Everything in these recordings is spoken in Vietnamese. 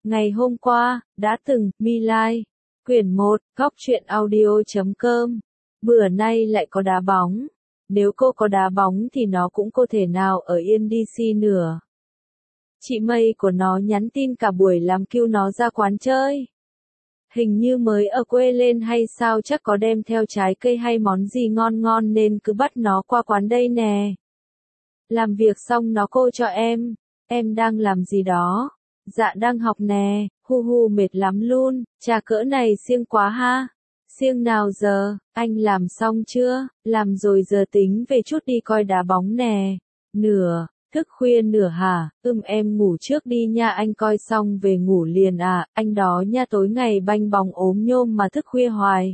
Ngày hôm qua, đã từng, My Lai. Quyển 1, góc truyện audio.com. Bữa nay lại có đá bóng. Nếu cô có đá bóng thì nó cũng có thể nào ở yên DC nữa. Chị Mây của nó nhắn tin cả buổi làm kêu nó ra quán chơi. Hình như mới ở quê lên hay sao, chắc có đem theo trái cây hay món gì ngon ngon nên cứ bắt nó qua quán đây nè. Làm việc xong nó cô cho em đang làm gì đó? Dạ đang học nè, hu mệt lắm luôn, trà cỡ này siêng quá ha. Siêng nào giờ, anh làm xong chưa? Làm rồi, giờ tính về chút đi coi đá bóng nè. Nửa, thức khuya nửa hả? Em ngủ trước đi nha, anh coi xong về ngủ liền à, anh đó nha, tối ngày banh bóng ốm nhôm mà thức khuya hoài.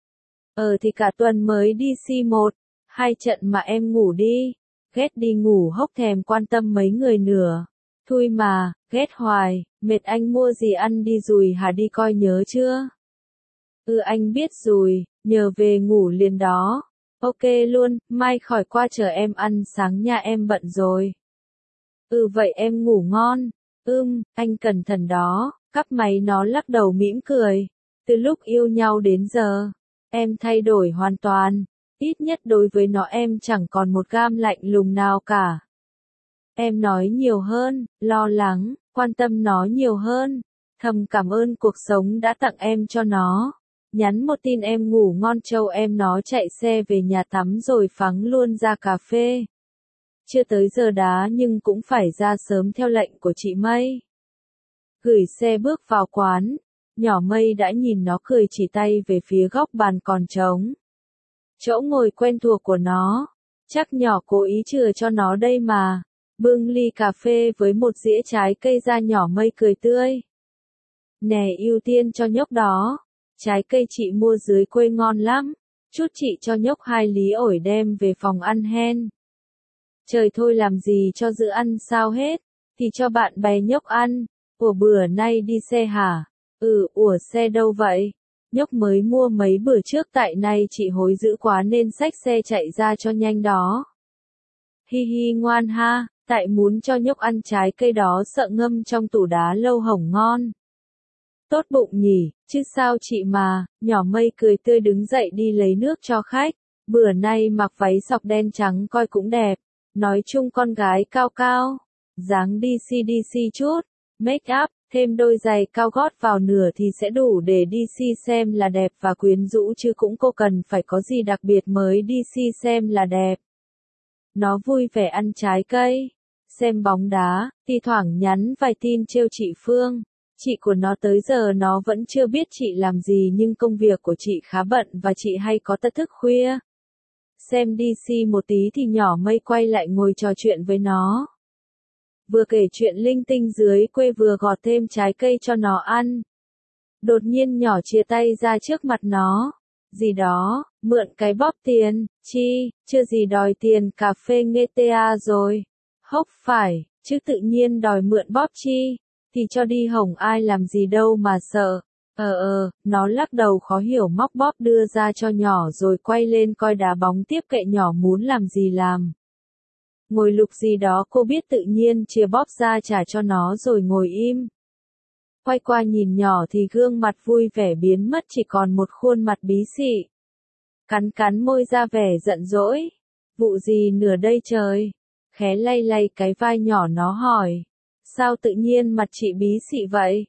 Thì cả tuần mới đi C1, 2 trận mà em ngủ đi. Ghét đi ngủ hốc thèm quan tâm mấy người nữa. Thui mà, ghét hoài, mệt. Anh mua gì ăn đi rồi hả, đi coi nhớ chưa? Anh biết rồi, nhờ về ngủ liền đó. Ok luôn, mai khỏi qua chờ em ăn sáng nha, em bận rồi. Vậy em ngủ ngon. Anh cẩn thận đó. Cắp máy nó lắc đầu mỉm cười. Từ lúc yêu nhau đến giờ, em thay đổi hoàn toàn. Ít nhất đối với nó em chẳng còn một gam lạnh lùng nào cả. Em nói nhiều hơn, lo lắng, quan tâm nó nhiều hơn. Thầm cảm ơn cuộc sống đã tặng em cho nó. Nhắn một tin em ngủ ngon châu em, nó chạy xe về nhà tắm rồi phắng luôn ra cà phê. Chưa tới giờ đá nhưng cũng phải ra sớm theo lệnh của chị Mây. Gửi xe bước vào quán, nhỏ Mây đã nhìn nó cười, chỉ tay về phía góc bàn còn trống. Chỗ ngồi quen thuộc của nó, chắc nhỏ cố ý chừa cho nó đây mà. Bưng ly cà phê với một dĩa trái cây ra, nhỏ Mây cười tươi. Nè, ưu tiên cho nhóc đó. Trái cây chị mua dưới quê ngon lắm. Chút chị cho nhóc 2 lý ổi đem về phòng ăn hen. Trời thôi, làm gì cho dự ăn sao hết. Thì cho bạn bè nhóc ăn. Ủa bữa nay đi xe hả? Ủa xe đâu vậy? Nhóc mới mua mấy bữa trước, tại nay chị hối dữ quá nên xách xe chạy ra cho nhanh đó. Hi ngoan ha, tại muốn cho nhóc ăn trái cây đó, sợ ngâm trong tủ đá lâu hỏng ngon. Tốt bụng nhỉ, chứ sao chị mà. Nhỏ Mây cười tươi đứng dậy đi lấy nước cho khách. Bữa nay mặc váy sọc đen trắng coi cũng đẹp. Nói chung con gái cao cao, dáng DC chút, make up, thêm đôi giày cao gót vào nửa thì sẽ đủ để DC xem là đẹp và quyến rũ, chứ cũng cô cần phải có gì đặc biệt mới DC xem là đẹp. Nó vui vẻ ăn trái cây, xem bóng đá, thi thoảng nhắn vài tin trêu chị Phương. Chị của nó tới giờ nó vẫn chưa biết chị làm gì, nhưng công việc của chị khá bận và chị hay có tật thức khuya. Xem DC một tí thì nhỏ Mây quay lại ngồi trò chuyện với nó. Vừa kể chuyện linh tinh dưới quê vừa gọt thêm trái cây cho nó ăn. Đột nhiên nhỏ chia tay ra trước mặt nó. Gì đó, mượn cái bóp tiền, chi, chưa gì đòi tiền cà phê GTA rồi. Hốc phải, chứ tự nhiên đòi mượn bóp chi, thì cho đi hỏng ai làm gì đâu mà sợ. Nó lắc đầu khó hiểu, móc bóp đưa ra cho nhỏ rồi quay lên coi đá bóng tiếp, kệ nhỏ muốn làm gì làm. Ngồi lục gì đó cô biết, tự nhiên chia bóp ra trả cho nó rồi ngồi im. Quay qua nhìn nhỏ thì gương mặt vui vẻ biến mất, chỉ còn một khuôn mặt bí xị. Cắn môi ra vẻ giận dỗi. Vụ gì nữa đây trời? Khé lay cái vai nhỏ nó hỏi. Sao tự nhiên mặt chị bí xị vậy?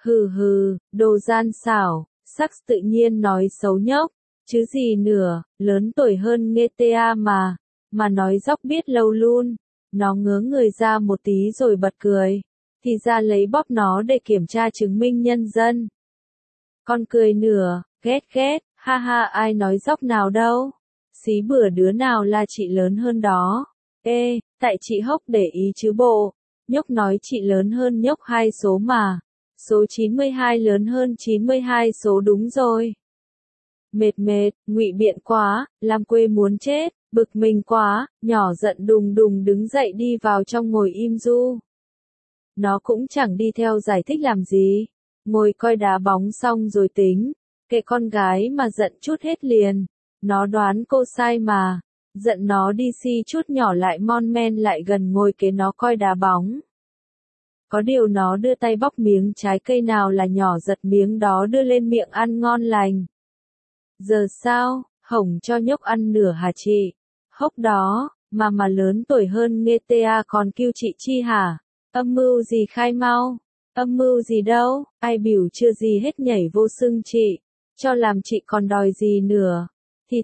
Đồ gian xảo, sắc tự nhiên nói xấu nhóc. Chứ gì nữa, lớn tuổi hơn GTA mà nói dóc biết lâu luôn. Nó ngớ người ra một tí rồi bật cười. Thì ra lấy bóp nó để kiểm tra chứng minh nhân dân. Con cười nửa, ghét, ha ai nói dóc nào đâu. Xí bữa đứa nào là chị lớn hơn đó. Tại chị Hốc để ý chứ bộ. Nhóc nói chị lớn hơn nhóc 2 số mà. Số 92 lớn hơn 92 số đúng rồi. Mệt, ngụy biện quá, làm quê muốn chết, bực mình quá, nhỏ giận đùng đứng dậy đi vào trong ngồi im ru. Nó cũng chẳng đi theo giải thích làm gì. Ngồi coi đá bóng xong rồi tính. Kệ con gái mà giận chút hết liền. Nó đoán cô sai mà. Giận nó DC chút, nhỏ lại mon men lại gần ngồi kế nó coi đá bóng. Có điều nó đưa tay bóc miếng trái cây nào là nhỏ giật miếng đó đưa lên miệng ăn ngon lành. Giờ sao, hổng cho nhóc ăn nửa hả chị? Hốc đó, mà lớn tuổi hơn nghe ta còn kêu chị chi hả? Âm mưu gì khai mau? Âm mưu gì đâu, ai biểu chưa gì hết nhảy vô xưng chị. Cho làm chị còn đòi gì nữa? Thì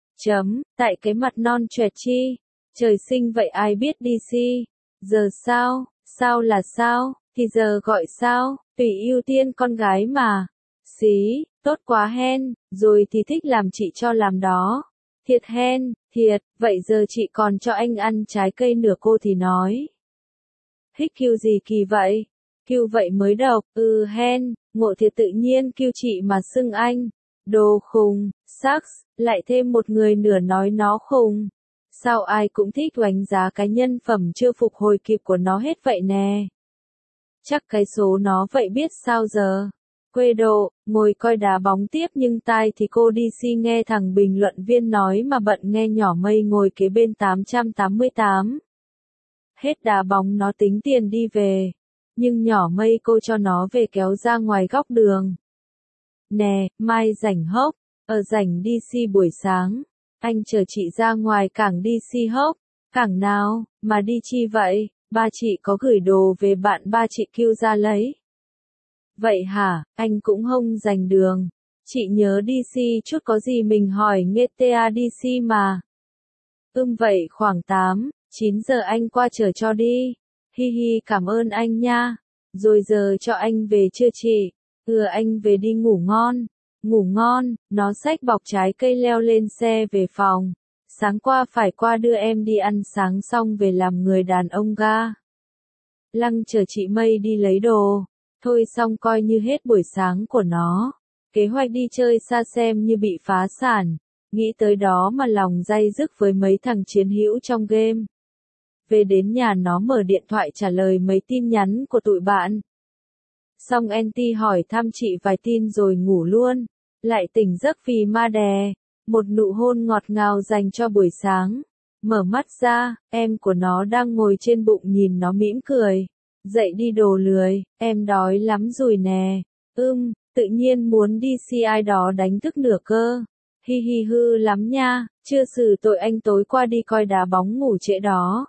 tại cái mặt non choẹt chi. Trời sinh vậy ai biết đi si. Giờ sao là sao, thì giờ gọi sao, tùy ưu tiên con gái mà. Xí, tốt quá hen, rồi thì thích làm chị cho làm đó. Thiệt hen, thiệt, vậy giờ chị còn cho anh ăn trái cây nửa cô thì nói. Hích kêu gì kỳ vậy? Kêu vậy mới độc, hen, ngộ thiệt tự nhiên kêu chị mà xưng anh. Đồ khùng, sucks, lại thêm một người nửa nói nó khùng. Sao ai cũng thích đánh giá cái nhân phẩm chưa phục hồi kịp của nó hết vậy nè. Chắc cái số nó vậy biết sao giờ. Quê độ, ngồi coi đá bóng tiếp nhưng tai thì cô DC nghe thằng bình luận viên nói mà bận nghe nhỏ mây ngồi kế bên 888. Hết đá bóng nó tính tiền đi về. Nhưng nhỏ mây cô cho nó về kéo ra ngoài góc đường. Nè, mai rảnh hốc, ở rảnh DC buổi sáng. Anh chờ chị ra ngoài cảng DC hốc. Cảng nào, mà đi chi vậy? Ba chị có gửi đồ về bạn ba chị kêu ra lấy. Vậy hả, anh cũng không dành đường. Chị nhớ DC chút có gì mình hỏi nghe ta DC mà. Vậy khoảng 9 giờ anh qua chở cho đi. Hi hi cảm ơn anh nha. Rồi giờ cho anh về chưa chị? Anh về đi ngủ ngon. Ngủ ngon, nó xách bọc trái cây leo lên xe về phòng. Sáng qua phải qua đưa em đi ăn sáng xong về làm người đàn ông ga. Lăng chờ chị Mây đi lấy đồ. Thôi xong coi như hết buổi sáng của nó. Kế hoạch đi chơi xa xem như bị phá sản. Nghĩ tới đó mà lòng day dứt với mấy thằng chiến hữu trong game. Về đến nhà nó mở điện thoại trả lời mấy tin nhắn của tụi bạn. Xong Anti hỏi thăm chị vài tin rồi ngủ luôn. Lại tỉnh giấc vì ma đè. Một nụ hôn ngọt ngào dành cho buổi sáng. Mở mắt ra, em của nó đang ngồi trên bụng nhìn nó mỉm cười. Dậy đi đồ lười, em đói lắm rồi nè. Tự nhiên muốn đi si ai đó đánh thức nửa cơ. Hi hi hư lắm nha, chưa xử tội anh tối qua đi coi đá bóng ngủ trễ đó.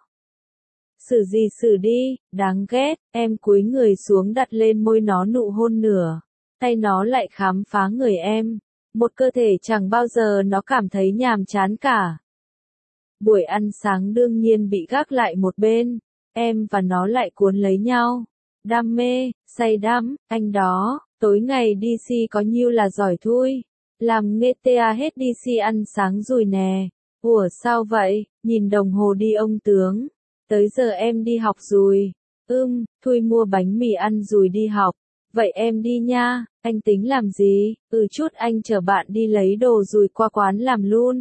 Xử gì xử đi, đáng ghét, em cúi người xuống đặt lên môi nó nụ hôn nửa. Tay nó lại khám phá người em. Một cơ thể chẳng bao giờ nó cảm thấy nhàm chán cả. Buổi ăn sáng đương nhiên bị gác lại một bên. Em và nó lại cuốn lấy nhau. Đam mê, say đắm, anh đó, tối ngày DC có nhiêu là giỏi thui. Làm nghe ta hết DC ăn sáng rồi nè. Ủa sao vậy, nhìn đồng hồ đi ông tướng. Tới giờ em đi học rồi. Thui mua bánh mì ăn rồi đi học. Vậy em đi nha, anh tính làm gì? Chút anh chở bạn đi lấy đồ rồi qua quán làm luôn.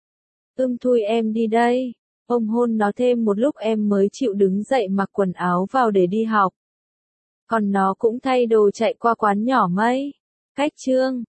Thui em đi đây. Ông hôn nó thêm một lúc em mới chịu đứng dậy mặc quần áo vào để đi học. Còn nó cũng thay đồ chạy qua quán nhỏ Mây. Cách chương